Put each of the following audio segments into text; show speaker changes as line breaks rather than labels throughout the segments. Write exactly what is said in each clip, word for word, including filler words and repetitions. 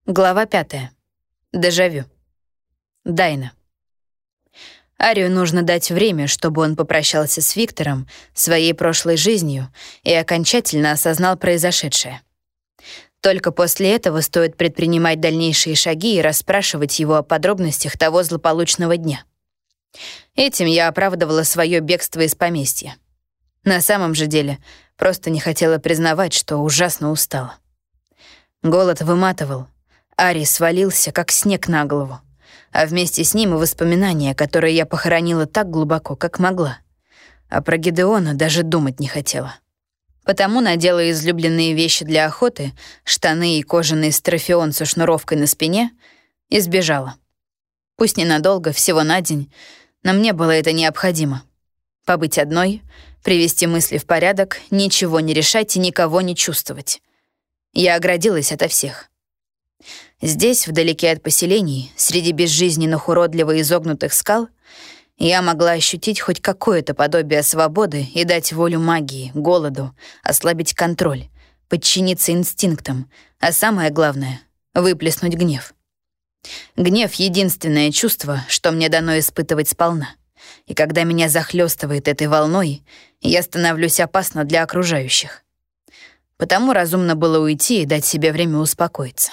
Глава пятая. Дежавю. Дайна. Арию нужно дать время, чтобы он попрощался с Виктором, своей прошлой жизнью, и окончательно осознал произошедшее. Только после этого стоит предпринимать дальнейшие шаги и расспрашивать его о подробностях того злополучного дня. Этим я оправдывала свое бегство из поместья. На самом же деле, просто не хотела признавать, что ужасно устала. Голод выматывал. Арий свалился, как снег на голову, а вместе с ним и воспоминания, которые я похоронила так глубоко, как могла. А про Гидеона даже думать не хотела. Потому надела излюбленные вещи для охоты, штаны и кожаный строфион со шнуровкой на спине, и сбежала. Пусть ненадолго, всего на день, но мне было это необходимо. Побыть одной, привести мысли в порядок, ничего не решать и никого не чувствовать. Я оградилась ото всех. Здесь, вдалеке от поселений, среди безжизненных уродливо изогнутых скал, я могла ощутить хоть какое-то подобие свободы и дать волю магии, голоду, ослабить контроль, подчиниться инстинктам, а самое главное — выплеснуть гнев. Гнев — единственное чувство, что мне дано испытывать сполна, и когда меня захлестывает этой волной, я становлюсь опасна для окружающих. Потому разумно было уйти и дать себе время успокоиться.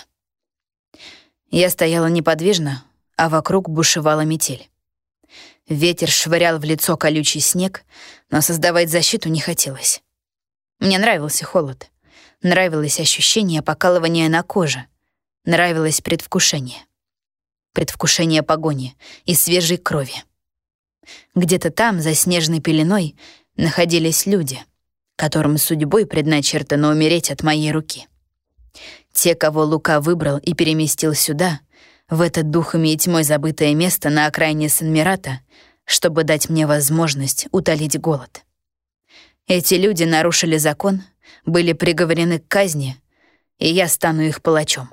Я стояла неподвижно, а вокруг бушевала метель. Ветер швырял в лицо колючий снег, но создавать защиту не хотелось. Мне нравился холод, нравилось ощущение покалывания на коже, нравилось предвкушение. Предвкушение погони и свежей крови. Где-то там, за снежной пеленой, находились люди, которым судьбой предначертано умереть от моей руки. Те, кого Лука выбрал и переместил сюда, в это духами и тьмой забытое место на окраине Сен-Мирата, чтобы дать мне возможность утолить голод. Эти люди нарушили закон, были приговорены к казни, и я стану их палачом.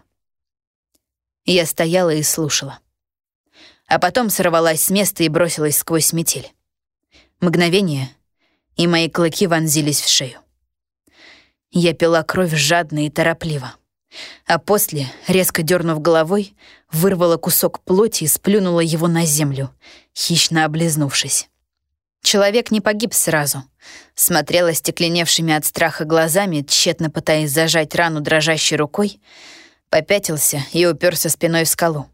Я стояла и слушала. А потом сорвалась с места и бросилась сквозь метель. Мгновение, и мои клыки вонзились в шею. Я пила кровь жадно и торопливо. А после, резко дернув головой, вырвала кусок плоти и сплюнула его на землю, хищно облизнувшись. Человек не погиб сразу. Смотрел остекленевшими от страха глазами, тщетно пытаясь зажать рану дрожащей рукой, попятился и уперся спиной в скалу.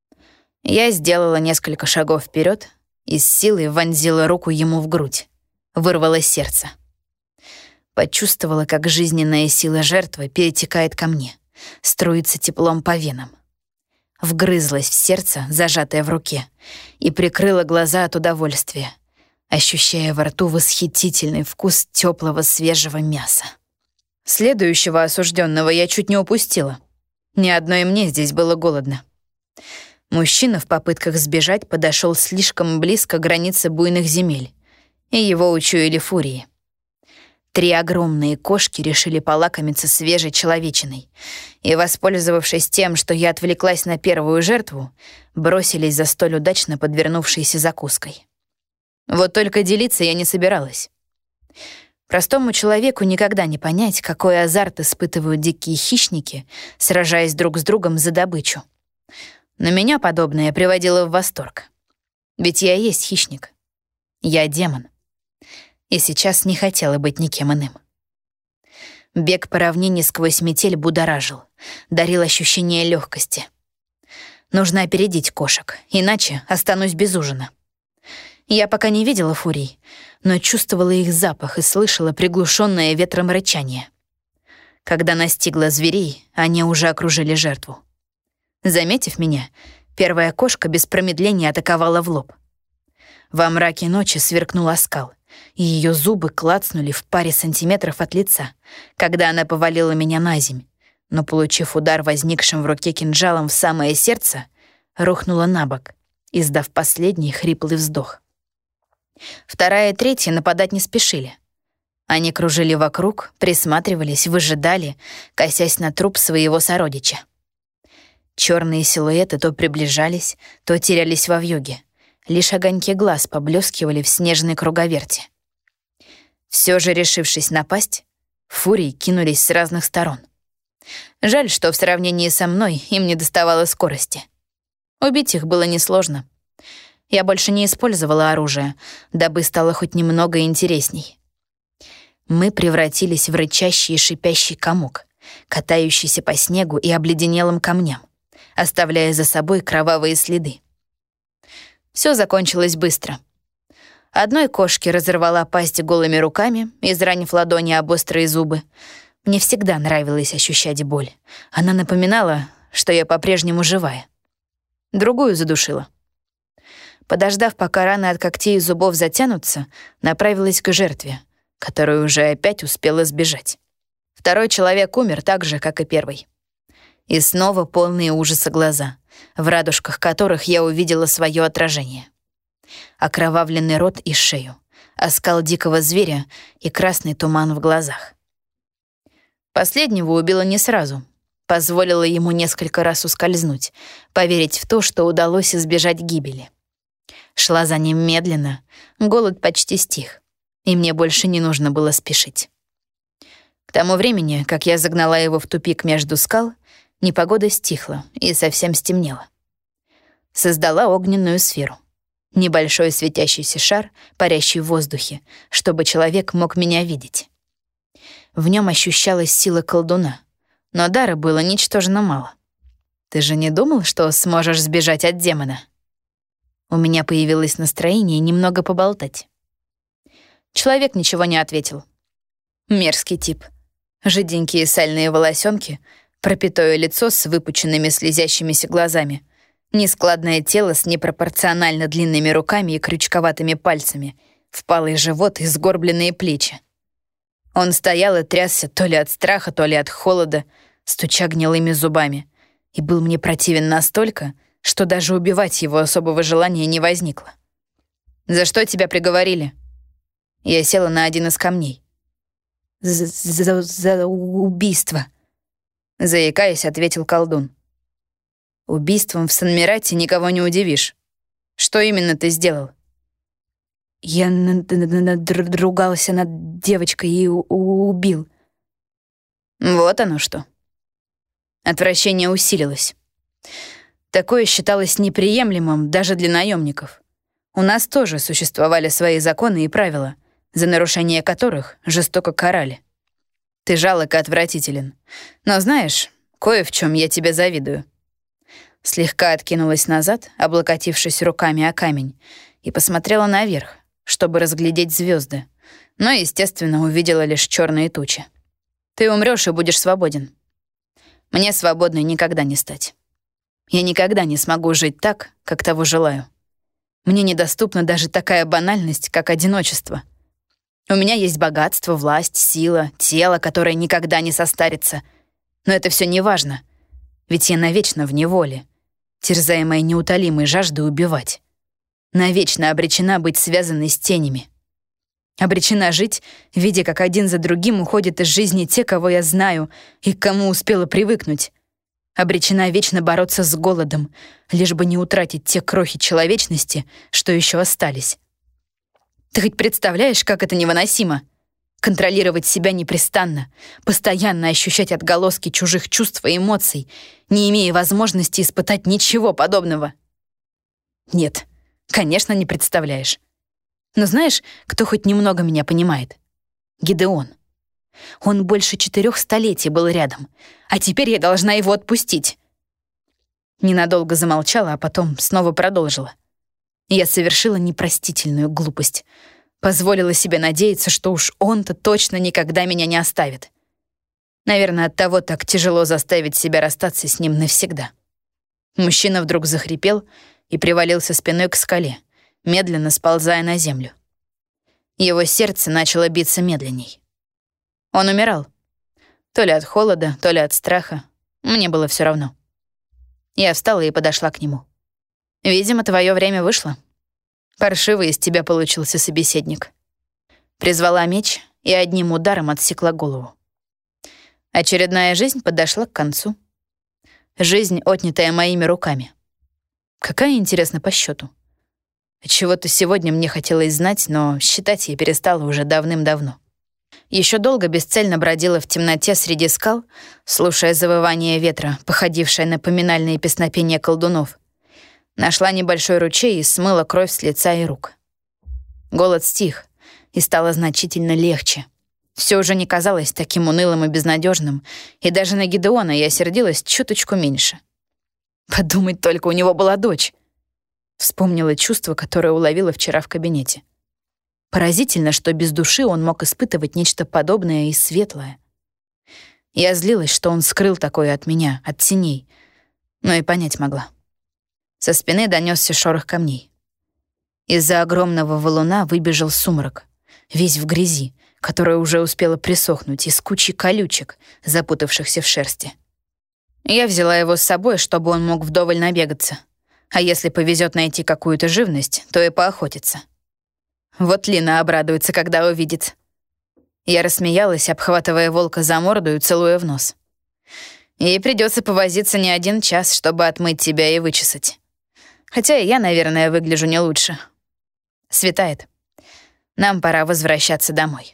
Я сделала несколько шагов вперед и с силой вонзила руку ему в грудь, вырвала сердце. Почувствовала, как жизненная сила жертвы перетекает ко мне, струится теплом по венам. Вгрызлась в сердце, зажатое в руке, и прикрыла глаза от удовольствия, ощущая во рту восхитительный вкус теплого свежего мяса. Следующего осужденного я чуть не упустила. Ни одной мне здесь было голодно. Мужчина в попытках сбежать подошел слишком близко к границе буйных земель, и его учуяли фурии. Три огромные кошки решили полакомиться свежей человечиной и, воспользовавшись тем, что я отвлеклась на первую жертву, бросились за столь удачно подвернувшейся закуской. Вот только делиться я не собиралась. Простому человеку никогда не понять, какой азарт испытывают дикие хищники, сражаясь друг с другом за добычу. Но меня подобное приводило в восторг. Ведь я и есть хищник. Я демон. И сейчас не хотела быть никем иным. Бег по равнине сквозь метель будоражил, дарил ощущение легкости. Нужно опередить кошек, иначе останусь без ужина. Я пока не видела фурий, но чувствовала их запах и слышала приглушенное ветром рычание. Когда настигла зверей, они уже окружили жертву. Заметив меня, первая кошка без промедления атаковала в лоб. Во мраке ночи сверкнул оскал, и ее зубы клацнули в паре сантиметров от лица, когда она повалила меня на земь, но, получив удар возникшим в руке кинжалом в самое сердце, рухнула на бок, издав последний хриплый вздох. Вторая и третья нападать не спешили. Они кружили вокруг, присматривались, выжидали, косясь на труп своего сородича. Черные силуэты то приближались, то терялись во вьюге. Лишь огоньки глаз поблескивали в снежной круговерти. Все же, решившись напасть, фурии кинулись с разных сторон. Жаль, что в сравнении со мной им не доставало скорости. Убить их было несложно. Я больше не использовала оружие, дабы стало хоть немного интересней. Мы превратились в рычащий и шипящий комок, катающийся по снегу и обледенелым камням, оставляя за собой кровавые следы. Все закончилось быстро. Одной кошке разорвала пасть голыми руками, изранив ладони об острые зубы. Мне всегда нравилось ощущать боль. Она напоминала, что я по-прежнему живая. Другую задушила. Подождав, пока раны от когтей и зубов затянутся, направилась к жертве, которая уже опять успела сбежать. Второй человек умер так же, как и первый. И снова полные ужаса глаза, в радужках которых я увидела свое отражение. Окровавленный рот и шею, оскал дикого зверя и красный туман в глазах. Последнего убила не сразу. Позволила ему несколько раз ускользнуть, поверить в то, что удалось избежать гибели. Шла за ним медленно, голод почти стих, и мне больше не нужно было спешить. К тому времени, как я загнала его в тупик между скал, непогода стихла и совсем стемнело. Создала огненную сферу. Небольшой светящийся шар, парящий в воздухе, чтобы человек мог меня видеть. В нем ощущалась сила колдуна, но дара было ничтожно мало. Ты же не думал, что сможешь сбежать от демона? У меня появилось настроение немного поболтать. Человек ничего не ответил. Мерзкий тип. Жиденькие сальные волосенки, пропитое лицо с выпученными слезящимися глазами, нескладное тело с непропорционально длинными руками и крючковатыми пальцами, впалый живот и сгорбленные плечи. Он стоял и трясся то ли от страха, то ли от холода, стуча гнилыми зубами, и был мне противен настолько, что даже убивать его особого желания не возникло. «За что тебя приговорили?» Я села на один из камней. «За, за, за убийство», — заикаясь, ответил колдун. «Убийством в Санмирате никого не удивишь. Что именно ты сделал?» «Я надругался над девочкой и убил». Вот оно что. Отвращение усилилось. Такое считалось неприемлемым даже для наемников. У нас тоже существовали свои законы и правила, за нарушение которых жестоко карали. Ты жалок и отвратителен. Но знаешь, кое в чем я тебе завидую. Слегка откинулась назад, облокотившись руками о камень, и посмотрела наверх, чтобы разглядеть звезды, но, естественно, увидела лишь черные тучи. Ты умрешь и будешь свободен. Мне свободной никогда не стать. Я никогда не смогу жить так, как того желаю. Мне недоступна даже такая банальность, как одиночество. У меня есть богатство, власть, сила, тело, которое никогда не состарится. Но это все не важно, ведь я навечно в неволе, терзаемая неутолимой жаждой убивать. Навечно обречена быть связанной с тенями. Обречена жить, видя, как один за другим уходят из жизни те, кого я знаю и к кому успела привыкнуть. Обречена вечно бороться с голодом, лишь бы не утратить те крохи человечности, что еще остались. Ты хоть представляешь, как это невыносимо? Контролировать себя непрестанно, постоянно ощущать отголоски чужих чувств и эмоций, не имея возможности испытать ничего подобного. Нет, конечно, не представляешь. Но знаешь, кто хоть немного меня понимает? Гидеон. Он больше четырех столетий был рядом, а теперь я должна его отпустить. Ненадолго замолчала, а потом снова продолжила. Я совершила непростительную глупость. Позволила себе надеяться, что уж он-то точно никогда меня не оставит. Наверное, оттого так тяжело заставить себя расстаться с ним навсегда. Мужчина вдруг захрипел и привалился спиной к скале, медленно сползая на землю. Его сердце начало биться медленней. Он умирал. То ли от холода, то ли от страха. Мне было все равно. Я встала и подошла к нему. «Видимо, твое время вышло. Паршивый из тебя получился собеседник». Призвала меч и одним ударом отсекла голову. Очередная жизнь подошла к концу. Жизнь, отнятая моими руками. Какая, интересно, по счету. Чего-то сегодня мне хотелось знать, но считать я перестала уже давным-давно. Еще долго бесцельно бродила в темноте среди скал, слушая завывание ветра, походившее на поминальные песнопения колдунов. Нашла небольшой ручей и смыла кровь с лица и рук. Голод стих, и стало значительно легче. Все уже не казалось таким унылым и безнадежным, и даже на Гидеона я сердилась чуточку меньше. Подумать только, у него была дочь. Вспомнила чувство, которое уловила вчера в кабинете. Поразительно, что без души он мог испытывать нечто подобное и светлое. Я злилась, что он скрыл такое от меня, от теней, но и понять могла. Со спины донесся шорох камней. Из-за огромного валуна выбежал сумрак, весь в грязи, которая уже успела присохнуть, из кучи колючек, запутавшихся в шерсти. Я взяла его с собой, чтобы он мог вдоволь набегаться, а если повезет найти какую-то живность, то и поохотиться. Вот Лина обрадуется, когда увидит. Я рассмеялась, обхватывая волка за морду и целуя в нос. Ей придется повозиться не один час, чтобы отмыть тебя и вычесать. Хотя и я, наверное, выгляжу не лучше. Светает. Нам пора возвращаться домой.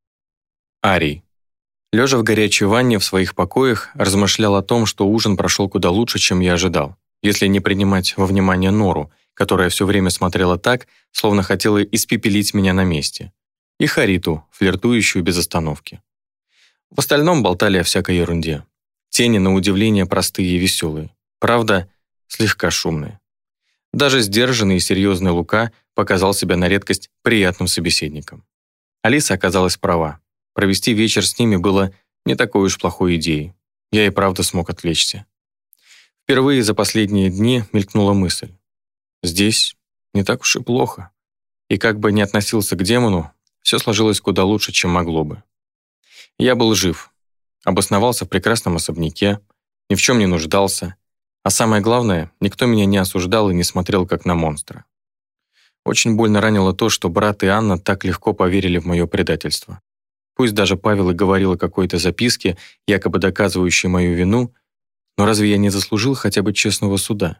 Арий. Лежа в горячей ванне в своих покоях, размышлял о том, что ужин прошел куда лучше, чем я ожидал, если не принимать во внимание Нору, которая все время смотрела так, словно хотела испепелить меня на месте, и Хариту, флиртующую без остановки. В остальном болтали о всякой ерунде. Тени, на удивление, простые и веселые. Правда, слегка шумные. Даже сдержанный и серьезный Лука показал себя на редкость приятным собеседником. Алиса оказалась права. Провести вечер с ними было не такой уж плохой идеей. Я и правда смог отвлечься. Впервые за последние дни мелькнула мысль. Здесь не так уж и плохо. И как бы ни относился к демону, все сложилось куда лучше, чем могло бы. Я был жив, обосновался в прекрасном особняке, ни в чем не нуждался, а самое главное, никто меня не осуждал и не смотрел как на монстра. Очень больно ранило то, что брат и Анна так легко поверили в мое предательство. Пусть даже Павел и говорил о какой-то записке, якобы доказывающей мою вину, но разве я не заслужил хотя бы честного суда?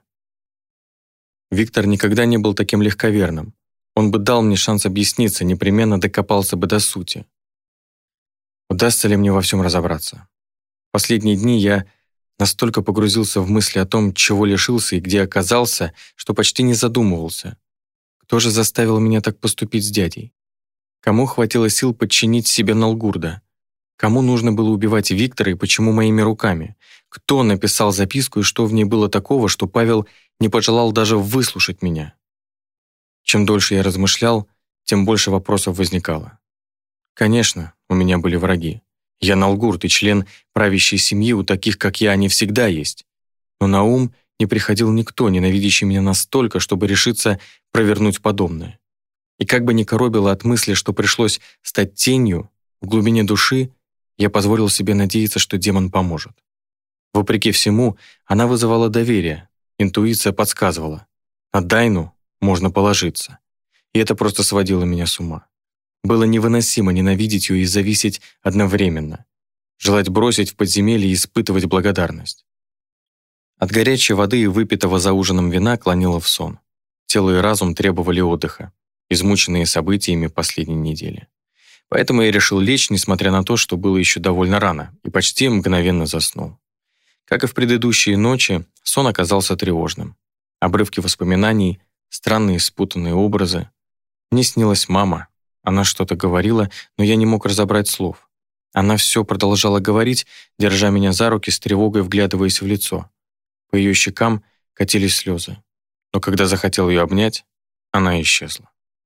Виктор никогда не был таким легковерным. Он бы дал мне шанс объясниться, непременно докопался бы до сути. Удастся ли мне во всем разобраться? В последние дни я настолько погрузился в мысли о том, чего лишился и где оказался, что почти не задумывался. Кто же заставил меня так поступить с дядей? Кому хватило сил подчинить себе Налгурда? Кому нужно было убивать Виктора и почему моими руками? Кто написал записку и что в ней было такого, что Павел не пожелал даже выслушать меня? Чем дольше я размышлял, тем больше вопросов возникало. Конечно, у меня были враги. Я Налгурд и член правящей семьи, у таких, как я, они всегда есть. Но на ум не приходил никто, ненавидящий меня настолько, чтобы решиться провернуть подобное. И как бы ни коробило от мысли, что пришлось стать тенью, в глубине души я позволил себе надеяться, что демон поможет. Вопреки всему, она вызывала доверие, интуиция подсказывала. На Дайну можно положиться. И это просто сводило меня с ума. Было невыносимо ненавидеть ее и зависеть одновременно. Желать бросить в подземелье и испытывать благодарность. От горячей воды и выпитого за ужином вина клонило в сон. Тело и разум требовали отдыха, измученные событиями последней недели. Поэтому я решил лечь, несмотря на то, что было еще довольно рано, и почти мгновенно заснул. Как и в предыдущие ночи, сон оказался тревожным. Обрывки воспоминаний, странные спутанные образы. Мне снилась мама. Она что-то говорила, но я не мог разобрать слов. Она все продолжала говорить, держа меня за руки, с тревогой вглядываясь в лицо. По ее щекам катились слезы. Но когда захотел ее обнять, она исчезла.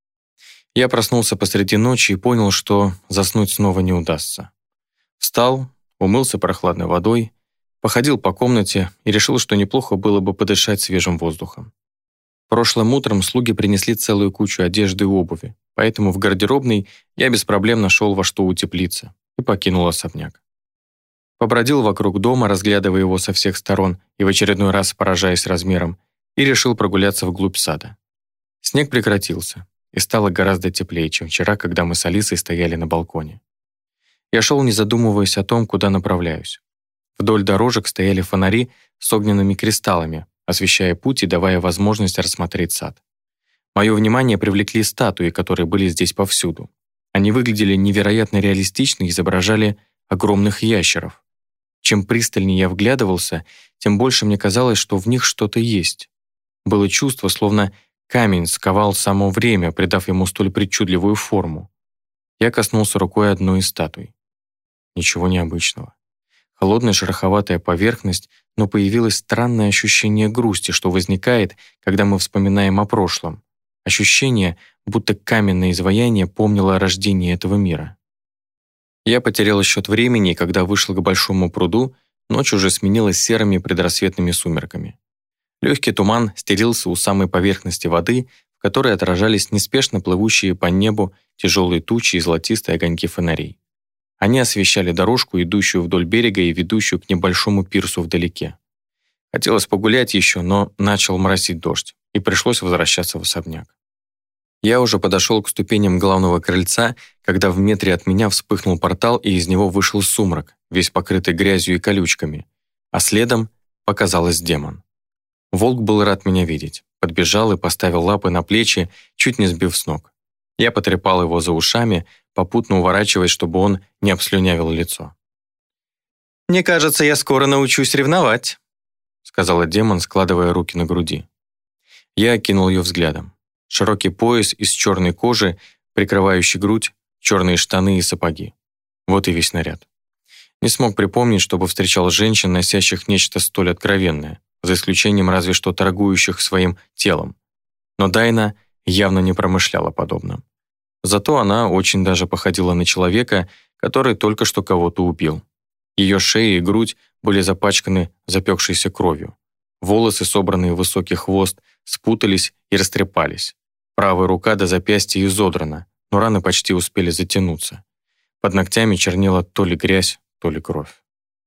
Я проснулся посреди ночи и понял, что заснуть снова не удастся. Встал, умылся прохладной водой, походил по комнате и решил, что неплохо было бы подышать свежим воздухом. Прошлым утром слуги принесли целую кучу одежды и обуви, поэтому в гардеробной я без проблем нашел во что утеплиться и покинул особняк. Побродил вокруг дома, разглядывая его со всех сторон и в очередной раз поражаясь размером, и решил прогуляться вглубь сада. Снег прекратился, и стало гораздо теплее, чем вчера, когда мы с Алисой стояли на балконе. Я шел, не задумываясь о том, куда направляюсь. Вдоль дорожек стояли фонари с огненными кристаллами, освещая путь и давая возможность рассмотреть сад. Мое внимание привлекли статуи, которые были здесь повсюду. Они выглядели невероятно реалистично и изображали огромных ящеров. Чем пристальнее я вглядывался, тем больше мне казалось, что в них что-то есть. Было чувство, словно камень сковал само время, придав ему столь причудливую форму. Я коснулся рукой одной из статуй. Ничего необычного. Холодная шероховатая поверхность, но появилось странное ощущение грусти, что возникает, когда мы вспоминаем о прошлом. Ощущение, будто каменное изваяние помнило о рождении этого мира. Я потерял счет времени, и когда вышел к большому пруду, ночь уже сменилась серыми предрассветными сумерками. Легкий туман стелился у самой поверхности воды, в которой отражались неспешно плывущие по небу тяжелые тучи и золотистые огоньки фонарей. Они освещали дорожку, идущую вдоль берега и ведущую к небольшому пирсу вдалеке. Хотелось погулять еще, но начал моросить дождь, и пришлось возвращаться в особняк. Я уже подошел к ступеням главного крыльца, когда в метре от меня вспыхнул портал, и из него вышел сумрак, весь покрытый грязью и колючками, а следом показалась демон. Волк был рад меня видеть, подбежал и поставил лапы на плечи, чуть не сбив с ног. Я потрепал его за ушами, попутно уворачиваясь, чтобы он не обслюнявил лицо.
«Мне кажется, я скоро научусь ревновать», сказала демон, складывая руки на груди.
Я окинул ее взглядом. Широкий пояс из черной кожи, прикрывающий грудь, черные штаны и сапоги. Вот и весь наряд. Не смог припомнить, чтобы встречал женщин, носящих нечто столь откровенное, за исключением разве что торгующих своим телом. Но Дайна явно не промышляла подобным. Зато она очень даже походила на человека, который только что кого-то убил. Ее шея и грудь были запачканы запекшейся кровью. Волосы, собранные в высокий хвост, спутались и растрепались. Правая рука до запястья изодрана, но раны почти успели затянуться. Под ногтями чернела то ли грязь, то ли кровь.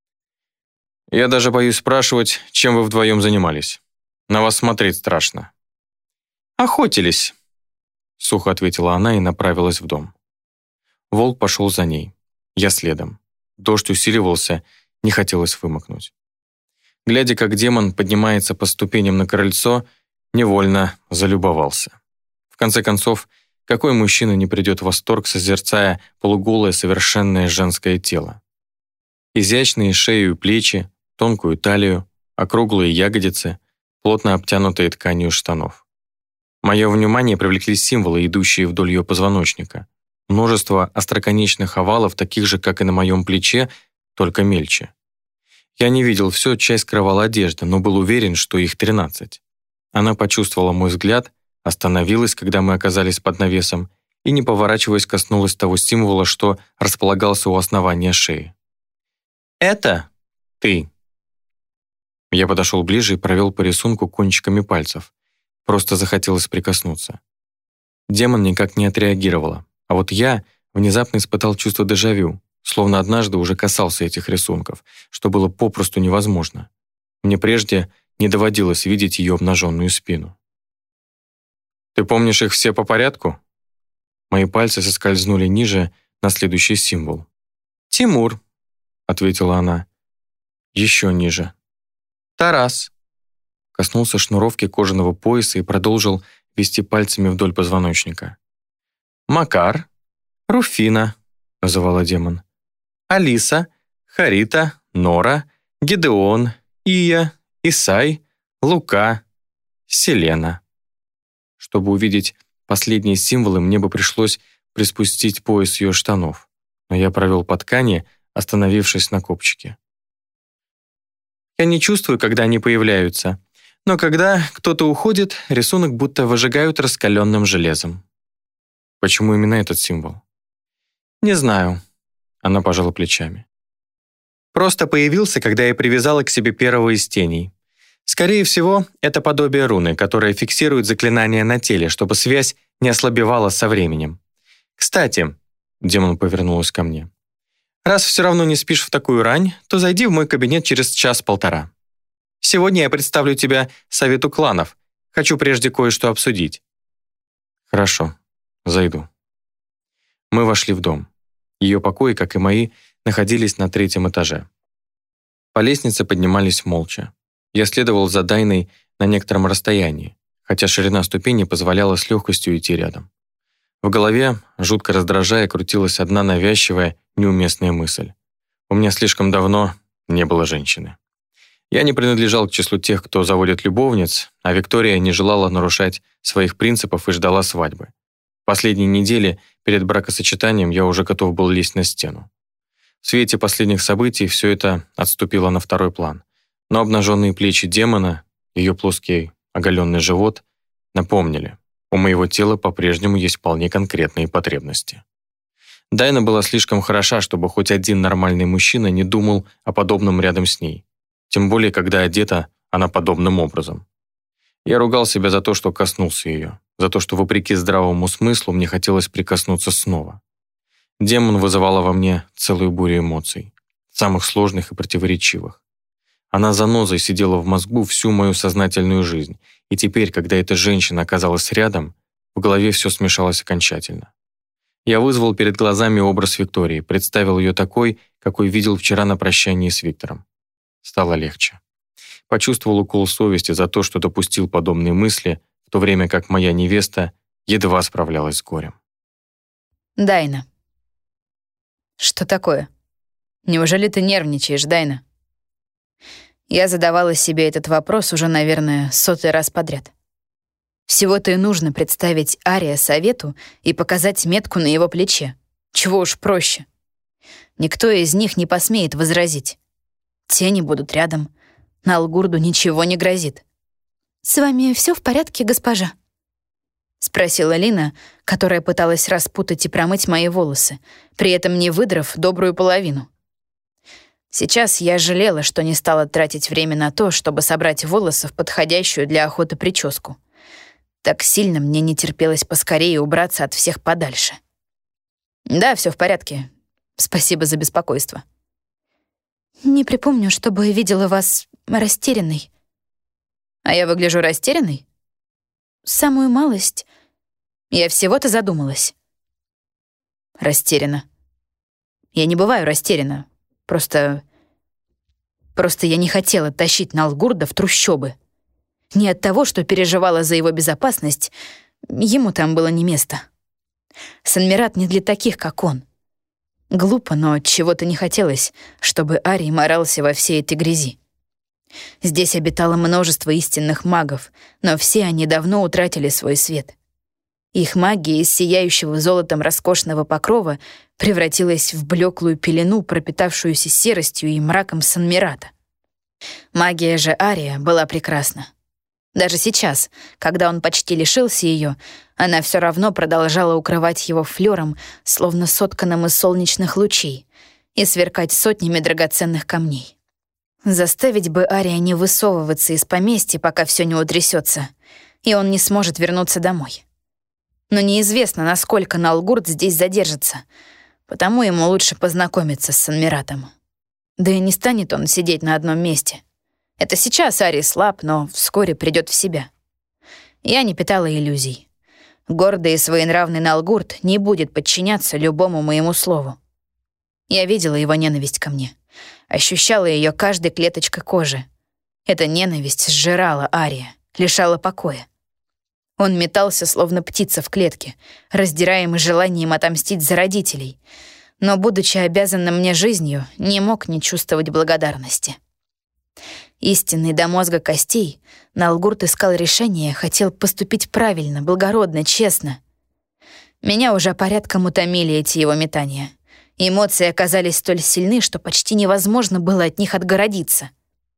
«Я даже боюсь спрашивать, чем вы вдвоем занимались. На вас смотреть страшно».
«Охотились»,
— сухо ответила она и направилась в дом. Волк пошел за ней. Я следом. Дождь усиливался, не хотелось вымокнуть. Глядя, как демон поднимается по ступеням на крыльцо, невольно залюбовался. В конце концов, какой мужчина не придет в восторг, созерцая полуголое совершенное женское тело? Изящные шею и плечи, тонкую талию, округлые ягодицы, плотно обтянутые тканью штанов. Мое внимание привлекли символы, идущие вдоль ее позвоночника. Множество остроконечных овалов, таких же, как и на моем плече, только мельче. Я не видел все, часть скрывала одежда, но был уверен, что их тринадцать. Она почувствовала мой взгляд, остановилась, когда мы оказались под навесом, и, не поворачиваясь, коснулась того символа, что располагался у основания шеи.
«Это
ты». Я подошел ближе и провел по рисунку кончиками пальцев. Просто захотелось прикоснуться. Демон никак не отреагировала, а вот я внезапно испытал чувство дежавю, словно однажды уже касался этих рисунков, что было попросту невозможно. Мне прежде не доводилось видеть ее обнаженную спину. «Ты помнишь их все по порядку?» Мои пальцы соскользнули ниже на следующий символ.
«Тимур»,
— ответила она. Еще ниже.
«Тарас».
Коснулся шнуровки кожаного пояса и продолжил вести пальцами вдоль позвоночника.
«Макар»,
«Руфина», — называла демон.
«Алиса», «Харита», «Нора», «Гидеон», «Ия», «Исай», «Лука», «Селена».
Чтобы увидеть последние символы, мне бы пришлось приспустить пояс ее штанов, но я провел по ткани, остановившись на копчике.
«Я не чувствую, когда они появляются, но когда кто-то уходит, рисунок будто выжигают раскаленным железом».
«Почему именно этот символ?»
«Не знаю», — она пожала плечами. «Просто появился, когда я привязала к себе первого из теней. Скорее всего, это подобие руны, которое фиксирует заклинание на теле, чтобы связь не ослабевала со временем. Кстати», — демон повернулась ко мне, «раз все равно не спишь в такую рань, то зайди в мой кабинет через час-полтора. Сегодня я представлю тебя совету кланов. Хочу прежде кое-что обсудить».
«Хорошо, зайду». Мы вошли в дом. Ее покои, как и мои, находились на третьем этаже. По лестнице поднимались молча. Я следовал за Дайной на некотором расстоянии, хотя ширина ступени позволяла с легкостью идти рядом. В голове, жутко раздражая, крутилась одна навязчивая, неуместная мысль. У меня слишком давно не было женщины. Я не принадлежал к числу тех, кто заводит любовниц, а Виктория не желала нарушать своих принципов и ждала свадьбы. Последние недели перед бракосочетанием я уже готов был лезть на стену. В свете последних событий все это отступило на второй план. Но обнаженные плечи демона, ее плоский оголенный живот напомнили, у моего тела по-прежнему есть вполне конкретные потребности. Дайна была слишком хороша, чтобы хоть один нормальный мужчина не думал о подобном рядом с ней. Тем более, когда одета она подобным образом. Я ругал себя за то, что коснулся ее, за то, что, вопреки здравому смыслу, мне хотелось прикоснуться снова. Демон вызывала во мне целую бурю эмоций, самых сложных и противоречивых. Она занозой сидела в мозгу всю мою сознательную жизнь, и теперь, когда эта женщина оказалась рядом, в голове все смешалось окончательно. Я вызвал перед глазами образ Виктории, представил ее такой, какой видел вчера на прощании с Виктором. Стало легче. Почувствовал укол совести за то, что допустил подобные мысли, в то время как моя невеста едва справлялась с горем.
Дайна. Что такое? Неужели ты нервничаешь, Дайна? Я задавала себе этот вопрос уже, наверное, сотый раз подряд. Всего-то и нужно представить Ария совету и показать метку на его плече. Чего уж проще. Никто из них не посмеет возразить. Тени будут рядом. Налгурду ничего не грозит. «С вами все в порядке, госпожа?» — спросила Лина, которая пыталась распутать и промыть мои волосы, при этом не выдрав добрую половину. Сейчас я жалела, что не стала тратить время на то, чтобы собрать волосы в подходящую для охоты прическу. Так сильно мне не терпелось поскорее убраться от всех подальше. «Да, все в порядке. Спасибо за беспокойство».
«Не припомню, чтобы видела вас растерянной».
«А я выгляжу растерянной?»
«Самую малость».
Я всего-то задумалась. Растеряна. Я не бываю растеряна. Просто... Просто я не хотела тащить Налгурда в трущобы. Не от того, что переживала за его безопасность, ему там было не место. Санмират не для таких, как он. Глупо, но чего-то не хотелось, чтобы Арий морался во всей этой грязи. Здесь обитало множество истинных магов, но все они давно утратили свой свет. Их магия из сияющего золотом роскошного покрова превратилась в блеклую пелену, пропитавшуюся серостью и мраком Санмирата. Магия же Ария была прекрасна. Даже сейчас, когда он почти лишился ее, она все равно продолжала укрывать его флером, словно сотканным из солнечных лучей, и сверкать сотнями драгоценных камней. Заставить бы Ария не высовываться из поместья, пока все не утрясется, и он не сможет вернуться домой. Но неизвестно, насколько Налгурд здесь задержится, потому ему лучше познакомиться с Санмиратом. Да и не станет он сидеть на одном месте. Это сейчас Арий слаб, но вскоре придет в себя. Я не питала иллюзий. Гордый и своенравный Налгурд не будет подчиняться любому моему слову. Я видела его ненависть ко мне. Ощущала ее каждой клеточкой кожи. Эта ненависть сжирала Ария, лишала покоя. Он метался, словно птица в клетке, раздираемый желанием отомстить за родителей, но, будучи обязанным мне жизнью, не мог не чувствовать благодарности. Истинный до мозга костей, Налгурд искал решение, хотел поступить правильно, благородно, честно. Меня уже порядком утомили эти его метания. Эмоции оказались столь сильны, что почти невозможно было от них отгородиться.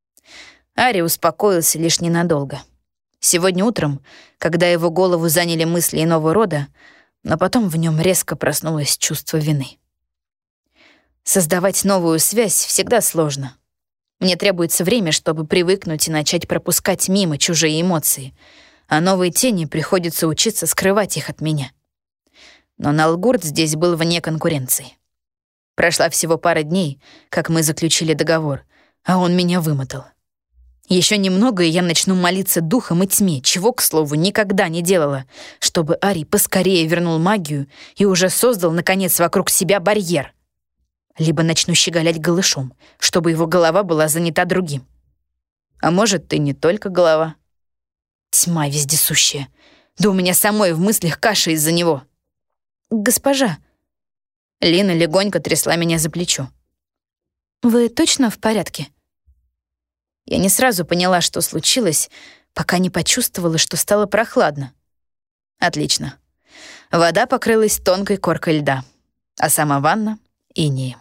Арий успокоился лишь ненадолго. Сегодня утром, когда его голову заняли мысли иного рода, но потом в нем резко проснулось чувство вины. Создавать новую связь всегда сложно. Мне требуется время, чтобы привыкнуть и начать пропускать мимо чужие эмоции, а новые тени приходится учиться скрывать их от меня. Но Налгурд здесь был вне конкуренции. Прошла всего пара дней, как мы заключили договор, а он меня вымотал. Еще немного, и я начну молиться духом и тьме, чего, к слову, никогда не делала, чтобы Арий поскорее вернул магию и уже создал, наконец, вокруг себя барьер. Либо начну щеголять голышом, чтобы его голова была занята другим. А может, ты не только голова. Тьма вездесущая. Да у меня самой в мыслях каша из-за него.
Госпожа.
Лина легонько трясла меня за плечо.
Вы точно в порядке?
Я не сразу поняла, что случилось, пока не почувствовала, что стало прохладно. Отлично. Вода покрылась тонкой коркой льда, а сама ванна — инеем.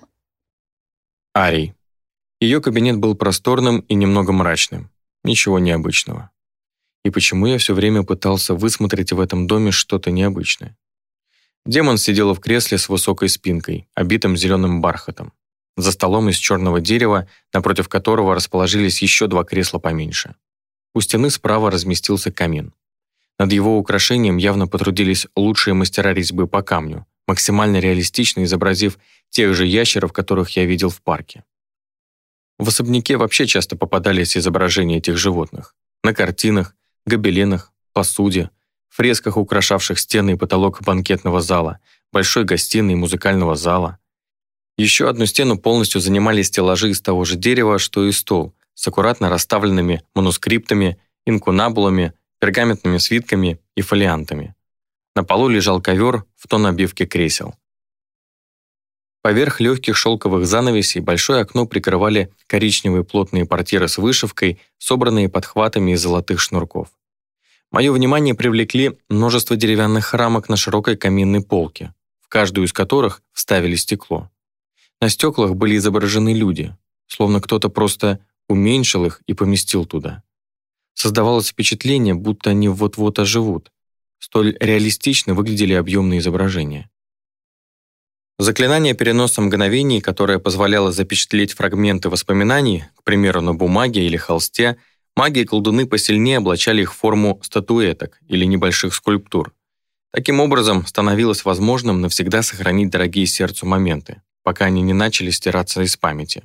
Арий. Ее кабинет был просторным и немного мрачным. Ничего необычного. И почему я все время пытался высмотреть в этом доме что-то необычное? Демон сидела в кресле с высокой спинкой, обитым зеленым бархатом. За столом из черного дерева, напротив которого расположились еще два кресла поменьше. У стены справа разместился камин. Над его украшением явно потрудились лучшие мастера резьбы по камню, максимально реалистично изобразив тех же ящеров, которых я видел в парке. В особняке вообще часто попадались изображения этих животных. На картинах, гобеленах, посуде, фресках, украшавших стены и потолок банкетного зала, большой гостиной и музыкального зала. Еще одну стену полностью занимали стеллажи из того же дерева, что и стол, с аккуратно расставленными манускриптами, инкунабулами, пергаментными свитками и фолиантами. На полу лежал ковер в тон обивки кресел. Поверх легких шелковых занавесей большое окно прикрывали коричневые плотные портьеры с вышивкой, собранные подхватами из золотых шнурков. Мое внимание привлекли множество деревянных рамок на широкой каминной полке, в каждую из которых вставили стекло. На стеклах были изображены люди, словно кто-то просто уменьшил их и поместил туда. Создавалось впечатление, будто они вот-вот оживут. Столь реалистично выглядели объемные изображения. Заклинание переноса мгновений, которое позволяло запечатлеть фрагменты воспоминаний, к примеру, на бумаге или холсте, маги и колдуны посильнее облачали их в форму статуэток или небольших скульптур. Таким образом, становилось возможным навсегда сохранить дорогие сердцу моменты, пока они не начали стираться из памяти.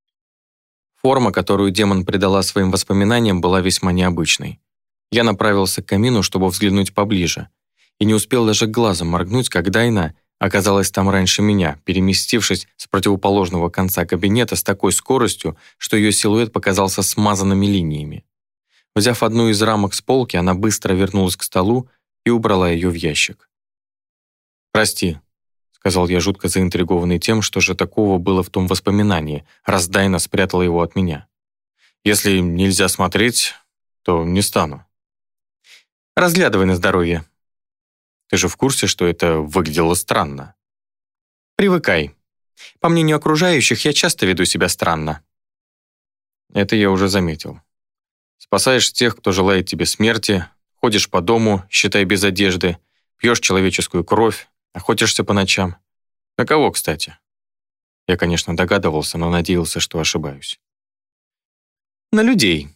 Форма, которую демон придала своим воспоминаниям, была весьма необычной. Я направился к камину, чтобы взглянуть поближе, и не успел даже глазом моргнуть, как Дайна оказалась там раньше меня, переместившись с противоположного конца кабинета с такой скоростью, что ее силуэт показался смазанными линиями. Взяв одну из рамок с полки, она быстро вернулась к столу и убрала ее в ящик. «Прости», — сказал я, жутко заинтригованный тем, что же такого было в том воспоминании, раз Дайна спрятала его от меня. «Если нельзя смотреть, то не стану». «Разглядывай на здоровье». Ты же в курсе, что это выглядело странно? Привыкай. По мнению окружающих, я часто веду себя странно. Это я уже заметил. Спасаешь тех, кто желает тебе смерти, ходишь по дому, считай без одежды, пьешь человеческую кровь, охотишься по ночам. На кого, кстати? Я, конечно, догадывался, но надеялся, что ошибаюсь. На людей.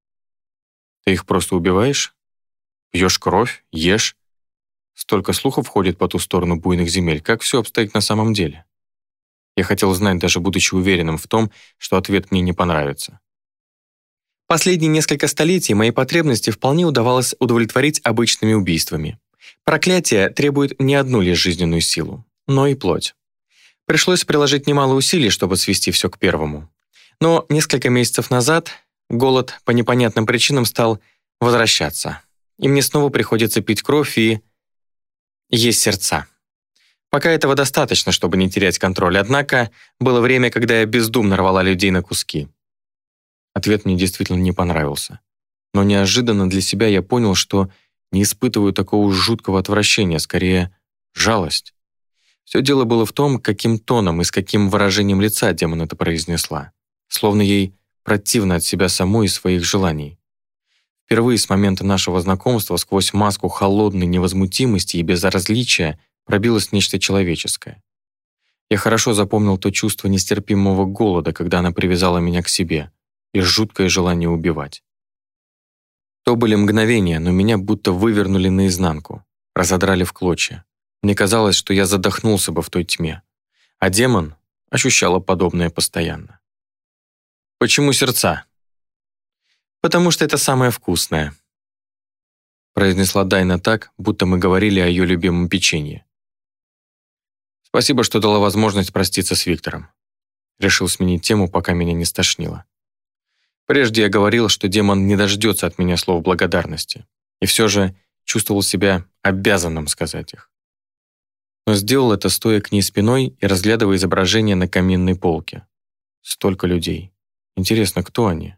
Ты их просто убиваешь? Пьешь кровь, ешь? Столько слухов ходит по ту сторону буйных земель. Как все обстоит на самом деле? Я хотел знать, даже будучи уверенным в том, что ответ мне не понравится. Последние несколько столетий мои потребности вполне удавалось удовлетворить обычными убийствами. Проклятие требует не одну лишь жизненную силу, но и плоть. Пришлось приложить немало усилий, чтобы свести все к первому. Но несколько месяцев назад голод по непонятным причинам стал возвращаться. И мне снова приходится пить кровь и... есть сердца. Пока этого достаточно, чтобы не терять контроль, однако было время, когда я бездумно рвала людей на куски. Ответ мне действительно не понравился. Но неожиданно для себя я понял, что не испытываю такого жуткого отвращения, скорее, жалость. Все дело было в том, каким тоном и с каким выражением лица демон это произнесла. Словно ей противно от себя самой и своих желаний. Впервые с момента нашего знакомства сквозь маску холодной невозмутимости и безразличия пробилось нечто человеческое. Я хорошо запомнил то чувство нестерпимого голода, когда она привязала меня к себе, и жуткое желание убивать. То были мгновения, но меня будто вывернули наизнанку, разодрали в клочья. Мне казалось, что я задохнулся бы в той тьме, а демон ощущала подобное постоянно. «Почему сердца?» «Потому что это самое вкусное», произнесла Дайна так, будто мы говорили о ее любимом печенье. «Спасибо, что дала возможность проститься с Виктором». Решил сменить тему, пока меня не стошнило. Прежде я говорил, что демон не дождется от меня слов благодарности, и все же чувствовал себя обязанным сказать их. но сделал это, стоя к ней спиной и разглядывая изображение на каминной полке. Столько людей. Интересно, кто они?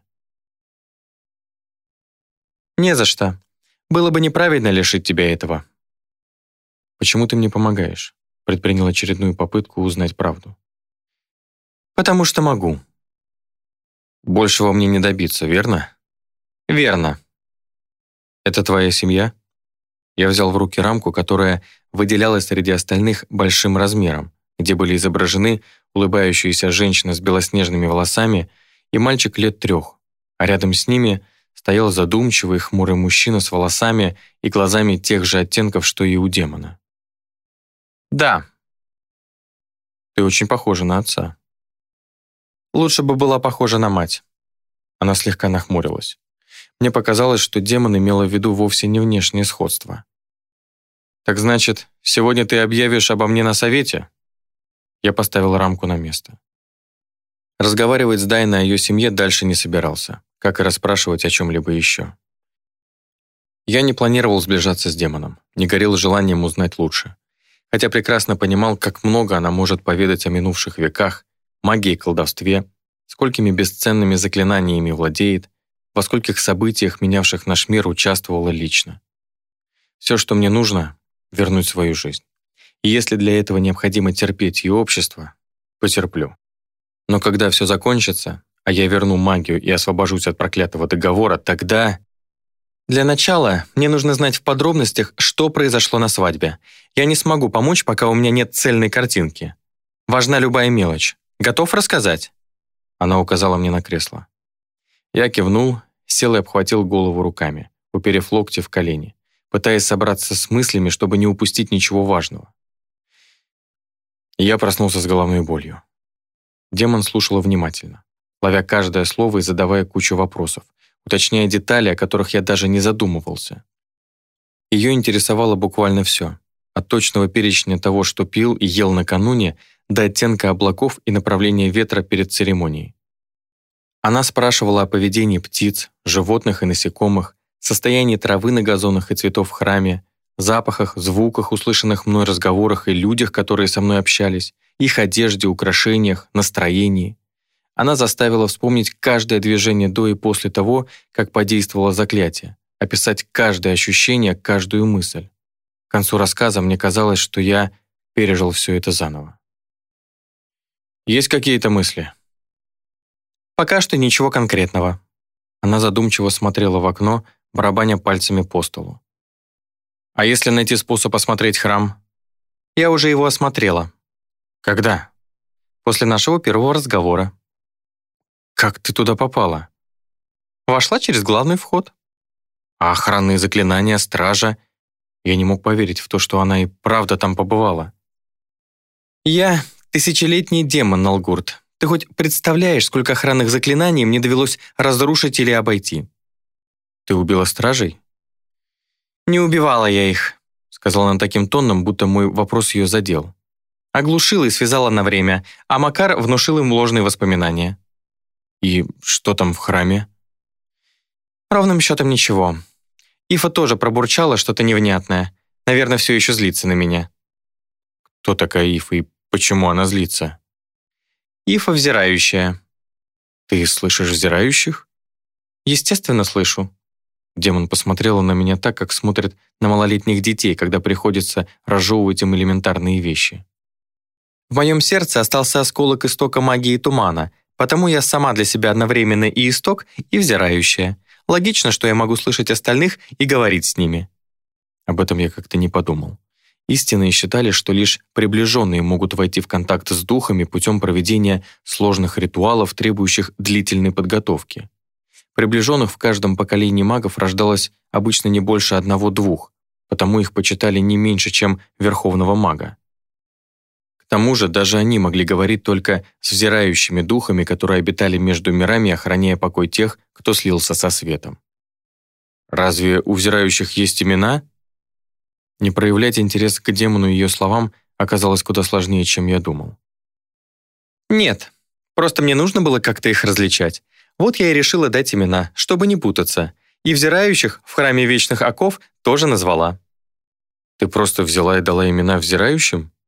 «Не за что. Было бы неправильно лишить тебя этого».
«Почему ты мне помогаешь?» Предпринял очередную попытку узнать правду.
«Потому что могу».
«Большего мне не добиться, верно?»
«Верно».
«Это твоя семья?» Я взял в руки рамку, которая выделялась среди остальных большим размером, где были изображены улыбающаяся женщина с белоснежными волосами и мальчик лет трех, а рядом с ними стоял задумчивый хмурый мужчина с волосами и глазами тех же оттенков, что и у демона.
«Да».
«Ты очень похожа на отца».
«Лучше бы была похожа на мать».
Она слегка нахмурилась. Мне показалось, что демон имела в виду вовсе не внешнее сходство.
«Так значит, сегодня ты объявишь обо мне на совете?»
Я поставил рамку на место. Разговаривать с Дайной о ее семье дальше не собирался, как и расспрашивать о чем-либо еще. Я не планировал сближаться с демоном, не горел желанием узнать лучше, хотя прекрасно понимал, как много она может поведать о минувших веках, магии и колдовстве, сколькими бесценными заклинаниями владеет, во скольких событиях, менявших наш мир, участвовала лично. Все, что мне нужно — вернуть свою жизнь. И если для этого необходимо терпеть ее общество, потерплю. Но когда все закончится, а я верну магию и освобожусь от проклятого договора, тогда...
Для начала мне нужно знать в подробностях, что произошло на свадьбе. Я не смогу помочь, пока у меня нет цельной картинки. Важна любая мелочь. Готов рассказать?»
Она указала мне на кресло. Я кивнул, сел и обхватил голову руками, уперев локти в колени, пытаясь собраться с мыслями, чтобы не упустить ничего важного. Я проснулся с головной болью. Демон слушала внимательно, ловя каждое слово и задавая кучу вопросов, уточняя детали, о которых я даже не задумывался. Ее интересовало буквально все, от точного перечня того, что пил и ел накануне, до оттенка облаков и направления ветра перед церемонией. Она спрашивала о поведении птиц, животных и насекомых, состоянии травы на газонах и цветов в храме, запахах, звуках, услышанных мной разговорах и людях, которые со мной общались, их одежде, украшениях, настроении. Она заставила вспомнить каждое движение до и после того, как подействовало заклятие, описать каждое ощущение, каждую мысль. К концу рассказа мне казалось, что я пережил все это заново. «Есть какие-то мысли?»
«Пока что ничего конкретного».
Она задумчиво смотрела в окно, барабаня пальцами по столу.
«А если найти способ осмотреть храм?»
«Я уже его осмотрела».
«Когда?»
«После нашего первого разговора».
«Как ты туда попала?»
«Вошла через главный вход».
«А охранные заклинания, стража?»
Я не мог поверить в то, что она и правда там побывала.
«Я тысячелетний демон, Налгурт. Ты хоть представляешь, сколько охранных заклинаний мне довелось разрушить или обойти?»
«Ты убила стражей?»
«Не убивала я их»,
— сказала она таким тоном, будто мой вопрос ее задел.
«Оглушила и связала на время, а Макар внушил им ложные воспоминания».
«И что там в храме?»
«Ровным счетом ничего. Ифа тоже пробурчала что-то невнятное. Наверное, все еще злится на меня».
«Кто такая Ифа и почему она злится?»
«Ифа взирающая».
«Ты слышишь взирающих?»
«Естественно, слышу».
Демон посмотрела на меня так, как смотрят на малолетних детей, когда приходится разжевывать им элементарные вещи.
«В моем сердце остался осколок истока магии тумана, потому я сама для себя одновременно и исток, и взирающая. Логично, что я могу слышать остальных и говорить с ними».
Об этом я как-то не подумал. Истинные считали, что лишь приближенные могут войти в контакт с духами путем проведения сложных ритуалов, требующих длительной подготовки. Приближенных в каждом поколении магов рождалось обычно не больше одного-двух, потому их почитали не меньше, чем верховного мага. К тому же даже они могли говорить только с взирающими духами, которые обитали между мирами, охраняя покой тех, кто слился со светом. Разве у взирающих есть имена? Не проявлять интерес к демону и ее словам оказалось куда сложнее, чем я думал.
«Нет, просто мне нужно было как-то их различать. Вот я и решила дать имена, чтобы не путаться. И взирающих в храме вечных оков тоже назвала».
«Ты просто взяла и дала имена взирающим?»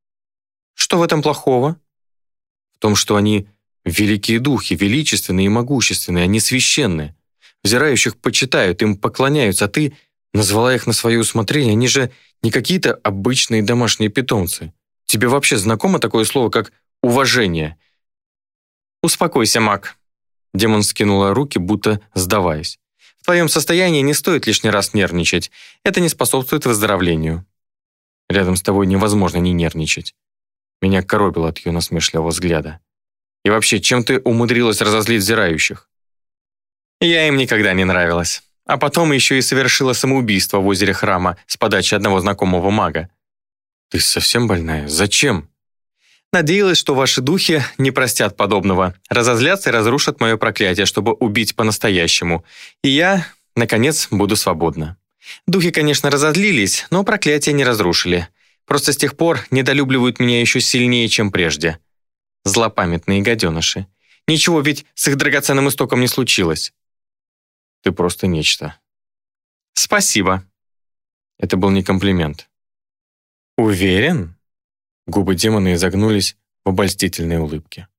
Что в этом плохого? В том, что они великие духи, величественные и могущественные, они священные. Взирающих почитают, им поклоняются, а ты назвала их на свое усмотрение. Они же не какие-то обычные домашние питомцы. Тебе вообще знакомо такое слово, как «уважение»? «Успокойся, маг». Демон скинула руки, будто сдаваясь. «В твоем состоянии не стоит лишний раз нервничать. Это не способствует выздоровлению». Рядом с тобой невозможно не нервничать. Меня коробило от ее насмешливого взгляда. И вообще, чем ты умудрилась разозлить взирающих? Я им никогда не нравилась. А потом еще и совершила самоубийство в озере Храма с подачи одного знакомого мага. Ты совсем больная? Зачем? Надеялась, что ваши духи не простят подобного, разозлятся и разрушат мое проклятие, чтобы убить по-настоящему. И я, наконец, буду свободна. Духи, конечно, разозлились, но проклятие не разрушили. Просто с тех пор недолюбливают меня еще сильнее, чем прежде. Злопамятные гаденыши. Ничего ведь с их драгоценным истоком не случилось. Ты просто нечто. Спасибо. Это был не комплимент. Уверен? Губы демона изогнулись в обольстительной улыбке.